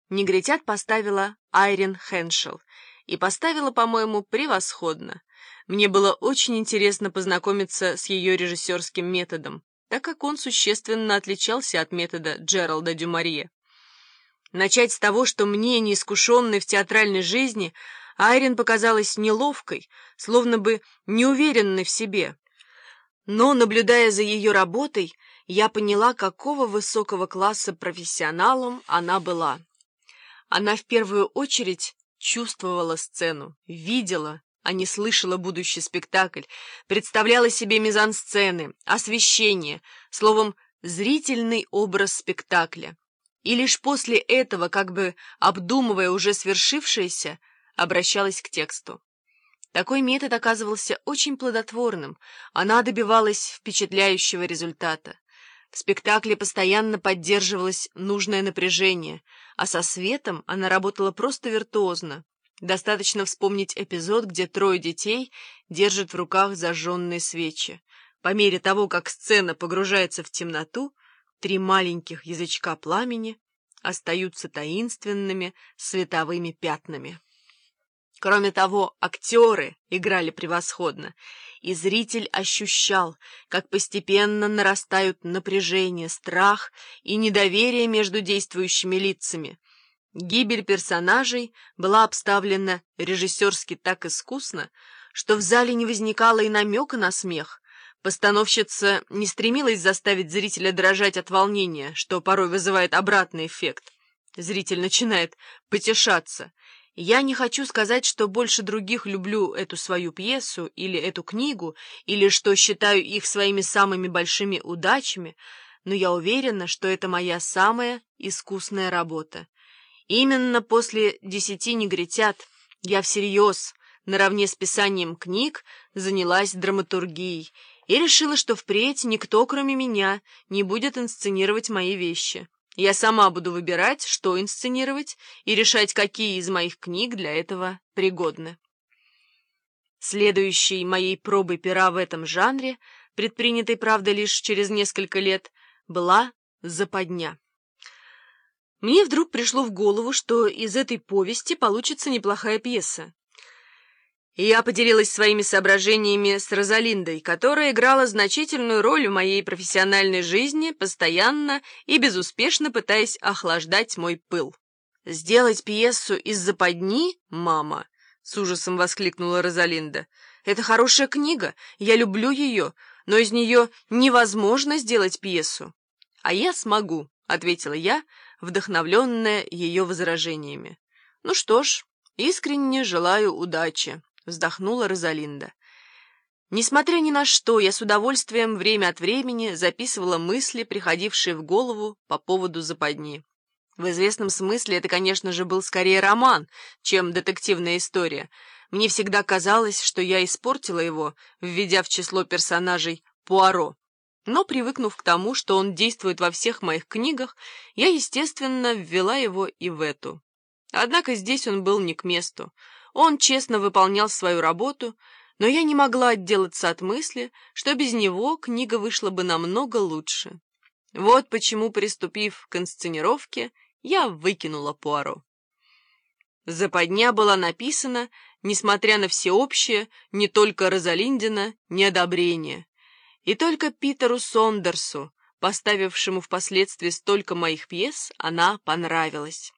Негритят поставила Айрин Хеншел. И поставила, по-моему, превосходно. Мне было очень интересно познакомиться с ее режиссерским методом, так как он существенно отличался от метода Джералда Дюмарье. Начать с того, что мне, неискушенной в театральной жизни, Айрин показалась неловкой, словно бы неуверенной в себе. Но, наблюдая за ее работой, я поняла, какого высокого класса профессионалом она была. Она в первую очередь чувствовала сцену, видела, а не слышала будущий спектакль, представляла себе мизансцены, освещение, словом, зрительный образ спектакля. И лишь после этого, как бы обдумывая уже свершившееся, обращалась к тексту. Такой метод оказывался очень плодотворным, она добивалась впечатляющего результата. В спектакле постоянно поддерживалось нужное напряжение, а со светом она работала просто виртуозно. Достаточно вспомнить эпизод, где трое детей держат в руках зажженные свечи. По мере того, как сцена погружается в темноту, 3 маленьких язычка пламени остаются таинственными световыми пятнами. Кроме того, актеры играли превосходно, и зритель ощущал, как постепенно нарастают напряжение, страх и недоверие между действующими лицами. Гибель персонажей была обставлена режиссерски так искусно, что в зале не возникало и намека на смех. Постановщица не стремилась заставить зрителя дрожать от волнения, что порой вызывает обратный эффект. Зритель начинает потешаться. Я не хочу сказать, что больше других люблю эту свою пьесу или эту книгу, или что считаю их своими самыми большими удачами, но я уверена, что это моя самая искусная работа. Именно после 10 негритят я всерьез, наравне с писанием книг, занялась драматургией и решила, что впредь никто, кроме меня, не будет инсценировать мои вещи. Я сама буду выбирать, что инсценировать, и решать, какие из моих книг для этого пригодны. Следующей моей пробой пера в этом жанре, предпринятой, правда, лишь через несколько лет, была «Западня». Мне вдруг пришло в голову, что из этой повести получится неплохая пьеса. И я поделилась своими соображениями с Розалиндой, которая играла значительную роль в моей профессиональной жизни, постоянно и безуспешно пытаясь охлаждать мой пыл. «Сделать пьесу из западни, мама?» — с ужасом воскликнула Розалинда. «Это хорошая книга, я люблю ее, но из нее невозможно сделать пьесу». «А я смогу», — ответила я, вдохновленная ее возражениями. «Ну что ж, искренне желаю удачи», — вздохнула Розалинда. Несмотря ни на что, я с удовольствием время от времени записывала мысли, приходившие в голову по поводу западни. В известном смысле это, конечно же, был скорее роман, чем детективная история. Мне всегда казалось, что я испортила его, введя в число персонажей Пуаро. Но, привыкнув к тому, что он действует во всех моих книгах, я, естественно, ввела его и в эту. Однако здесь он был не к месту. Он честно выполнял свою работу, но я не могла отделаться от мысли, что без него книга вышла бы намного лучше. Вот почему, приступив к инсценировке, я выкинула Пуаро. «Западня» была написана, несмотря на всеобщее, не только Розалиндино, неодобрение. И только Питеру Сондерсу, поставившему впоследствии столько моих пьес, она понравилась.